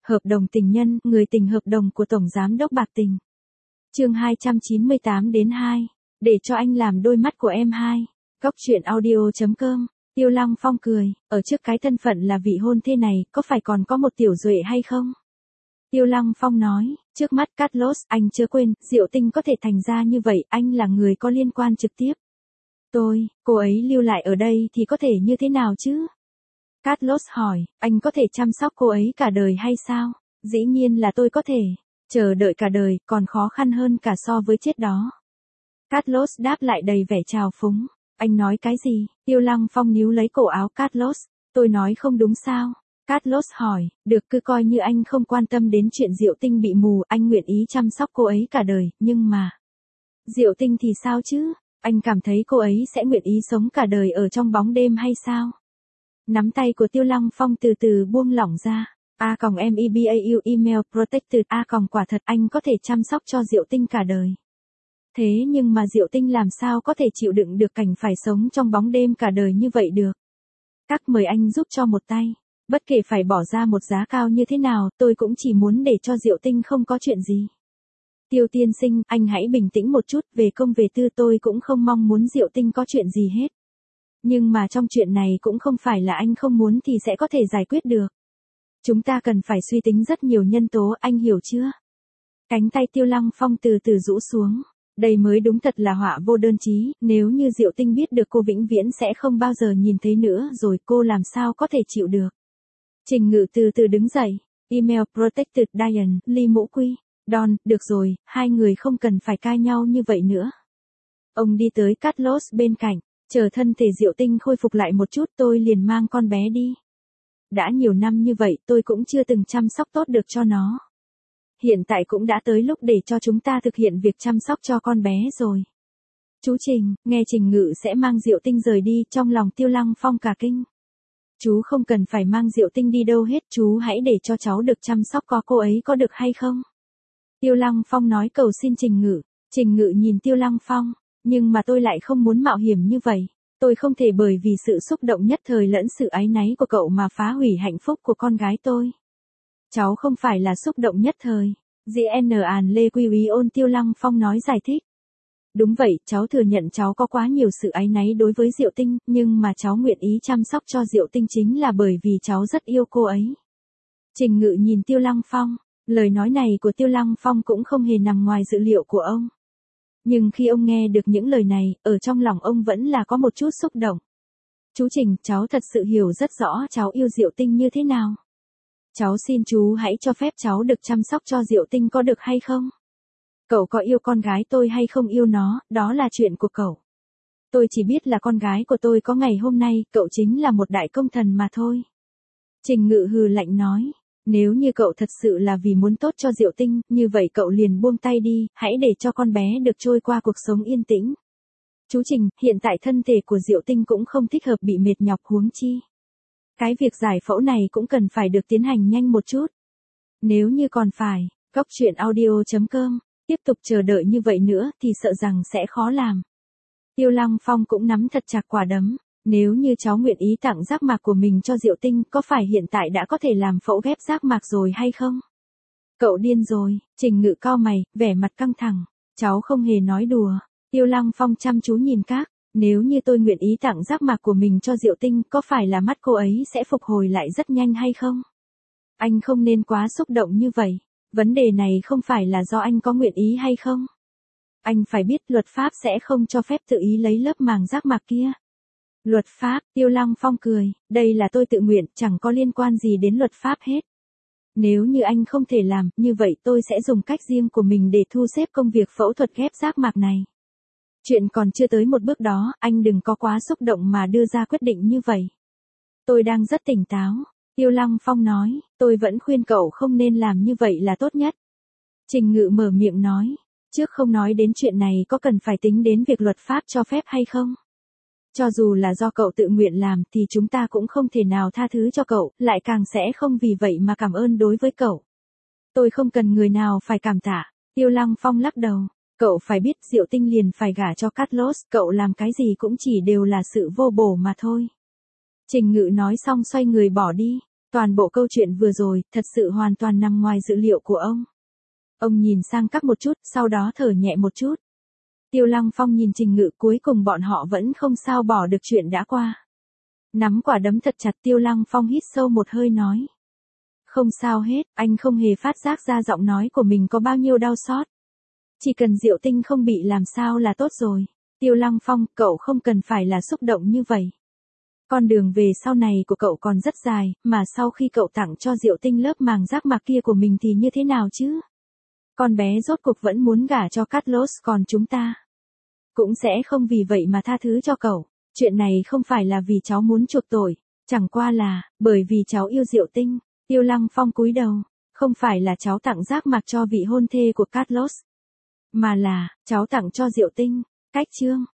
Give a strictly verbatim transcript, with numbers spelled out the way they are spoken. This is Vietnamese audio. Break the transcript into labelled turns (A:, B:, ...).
A: Hợp đồng tình nhân, người tình hợp đồng của Tổng Giám đốc Bạc Tình. Chương hai trăm chín mươi tám đến hai. Để cho anh làm đôi mắt của em hai. Góc truyện audio chấm com. Tiêu Lăng Phong cười, ở trước cái thân phận là vị hôn thê này, có phải còn có một tiểu duệ hay không? Tiêu Lăng Phong nói, trước mắt Carlos, anh chưa quên, Diệu Tinh có thể thành ra như vậy, anh là người có liên quan trực tiếp. Tôi, cô ấy lưu lại ở đây thì có thể như thế nào chứ? Carlos hỏi, anh có thể chăm sóc cô ấy cả đời hay sao? Dĩ nhiên là tôi có thể. Chờ đợi cả đời, còn khó khăn hơn cả so với chết đó. Carlos đáp lại đầy vẻ trào phúng. Anh nói cái gì? Tiêu Lăng Phong níu lấy cổ áo Carlos. Tôi nói không đúng sao? Carlos hỏi, được cứ coi như anh không quan tâm đến chuyện Diệu Tinh bị mù, anh nguyện ý chăm sóc cô ấy cả đời, nhưng mà... Diệu Tinh thì sao chứ? Anh cảm thấy cô ấy sẽ nguyện ý sống cả đời ở trong bóng đêm hay sao? Nắm tay của Tiêu Lăng Phong từ từ buông lỏng ra. A còng em e b a u email protected. A còng quả thật anh có thể chăm sóc cho Diệu Tinh cả đời. Thế nhưng mà Diệu Tinh làm sao có thể chịu đựng được cảnh phải sống trong bóng đêm cả đời như vậy được? Các mời anh giúp cho một tay. Bất kể phải bỏ ra một giá cao như thế nào, tôi cũng chỉ muốn để cho Diệu Tinh không có chuyện gì. Tiêu tiên sinh, anh hãy bình tĩnh một chút, về công về tư tôi cũng không mong muốn Diệu Tinh có chuyện gì hết. Nhưng mà trong chuyện này cũng không phải là anh không muốn thì sẽ có thể giải quyết được. Chúng ta cần phải suy tính rất nhiều nhân tố, anh hiểu chưa? Cánh tay Tiêu Lăng Phong từ từ rũ xuống. Đây mới đúng thật là họa vô đơn chí, nếu như Diệu Tinh biết được cô vĩnh viễn sẽ không bao giờ nhìn thấy nữa rồi cô làm sao có thể chịu được. Trình Ngự từ từ đứng dậy. Email protected Diane, Ly Mũ Quy. Don, được rồi, hai người không cần phải cãi nhau như vậy nữa. Ông đi tới Carlos bên cạnh. Chờ thân thể Diệu Tinh khôi phục lại một chút tôi liền mang con bé đi. Đã nhiều năm như vậy tôi cũng chưa từng chăm sóc tốt được cho nó. Hiện tại cũng đã tới lúc để cho chúng ta thực hiện việc chăm sóc cho con bé rồi. Chú Trình, nghe Trình Ngự sẽ mang Diệu Tinh rời đi, trong lòng Tiêu Lăng Phong cả kinh. Chú không cần phải mang Diệu Tinh đi đâu hết, chú hãy để cho cháu được chăm sóc có cô ấy có được hay không? Tiêu Lăng Phong nói cầu xin Trình Ngự. Trình Ngự nhìn Tiêu Lăng Phong. Nhưng mà tôi lại không muốn mạo hiểm như vậy. Tôi không thể bởi vì sự xúc động nhất thời lẫn sự áy náy của cậu mà phá hủy hạnh phúc của con gái tôi. Cháu không phải là xúc động nhất thời. giê en An Lê Quy Úy Ôn Tiêu Lăng Phong nói giải thích. Đúng vậy, cháu thừa nhận cháu có quá nhiều sự áy náy đối với Diệu Tinh, nhưng mà cháu nguyện ý chăm sóc cho Diệu Tinh chính là bởi vì cháu rất yêu cô ấy. Trình Ngự nhìn Tiêu Lăng Phong. Lời nói này của Tiêu Lăng Phong cũng không hề nằm ngoài dự liệu của ông. Nhưng khi ông nghe được những lời này, ở trong lòng ông vẫn là có một chút xúc động. Chú Trình, cháu thật sự hiểu rất rõ cháu yêu Diệu Tinh như thế nào. Cháu xin chú hãy cho phép cháu được chăm sóc cho Diệu Tinh có được hay không? Cậu có yêu con gái tôi hay không yêu nó, đó là chuyện của cậu. Tôi chỉ biết là con gái của tôi có ngày hôm nay, cậu chính là một đại công thần mà thôi. Trình Ngự hừ lạnh nói. Nếu như cậu thật sự là vì muốn tốt cho Diệu Tinh, như vậy cậu liền buông tay đi, hãy để cho con bé được trôi qua cuộc sống yên tĩnh. Chú Trình, hiện tại thân thể của Diệu Tinh cũng không thích hợp bị mệt nhọc huống chi. Cái việc giải phẫu này cũng cần phải được tiến hành nhanh một chút. Nếu như còn phải, góc truyện audio chấm com, tiếp tục chờ đợi như vậy nữa thì sợ rằng sẽ khó làm. Tiêu Lăng Phong cũng nắm thật chặt quả đấm. Nếu như cháu nguyện ý tặng giác mạc của mình cho Diệu Tinh, có phải hiện tại đã có thể làm phẫu ghép giác mạc rồi hay không? Cậu điên rồi, Trình Ngự cau mày, vẻ mặt căng thẳng. Cháu không hề nói đùa. Tiêu Lăng Phong chăm chú nhìn các. Nếu như tôi nguyện ý tặng giác mạc của mình cho Diệu Tinh, có phải là mắt cô ấy sẽ phục hồi lại rất nhanh hay không? Anh không nên quá xúc động như vậy. Vấn đề này không phải là do anh có nguyện ý hay không? Anh phải biết luật pháp sẽ không cho phép tự ý lấy lớp màng giác mạc kia. Luật pháp, Tiêu Lăng Phong cười, đây là tôi tự nguyện, chẳng có liên quan gì đến luật pháp hết. Nếu như anh không thể làm, như vậy tôi sẽ dùng cách riêng của mình để thu xếp công việc phẫu thuật ghép giác mạc này. Chuyện còn chưa tới một bước đó, anh đừng có quá xúc động mà đưa ra quyết định như vậy. Tôi đang rất tỉnh táo, Tiêu Lăng Phong nói, tôi vẫn khuyên cậu không nên làm như vậy là tốt nhất. Trình Ngự mở miệng nói, trước không nói đến chuyện này có cần phải tính đến việc luật pháp cho phép hay không? Cho dù là do cậu tự nguyện làm thì chúng ta cũng không thể nào tha thứ cho cậu, lại càng sẽ không vì vậy mà cảm ơn đối với cậu. Tôi không cần người nào phải cảm tạ. Tiêu Lăng Phong lắc đầu. Cậu phải biết Diệu Tinh liền phải gả cho Carlos, cậu làm cái gì cũng chỉ đều là sự vô bổ mà thôi. Trình Ngự nói xong xoay người bỏ đi. Toàn bộ câu chuyện vừa rồi, thật sự hoàn toàn nằm ngoài dự liệu của ông. Ông nhìn sang các một chút, sau đó thở nhẹ một chút. Tiêu Lăng Phong nhìn Trình Ngự, cuối cùng bọn họ vẫn không sao bỏ được chuyện đã qua. Nắm quả đấm thật chặt, Tiêu Lăng Phong hít sâu một hơi nói. Không sao hết, anh không hề phát giác ra giọng nói của mình có bao nhiêu đau xót. Chỉ cần Diệu Tinh không bị làm sao là tốt rồi. Tiêu Lăng Phong, cậu không cần phải là xúc động như vậy. Con đường về sau này của cậu còn rất dài, mà sau khi cậu tặng cho Diệu Tinh lớp màng giác mạc kia của mình thì như thế nào chứ? Con bé rốt cuộc vẫn muốn gả cho Carlos, còn chúng ta cũng sẽ không vì vậy mà tha thứ cho cậu. Chuyện này không phải là vì cháu muốn chuộc tội, chẳng qua là bởi vì cháu yêu Diệu Tinh. Tiêu Lăng Phong cúi đầu, không phải là cháu tặng giác mạc cho vị hôn thê của Carlos, mà là cháu tặng cho Diệu Tinh. Cách chương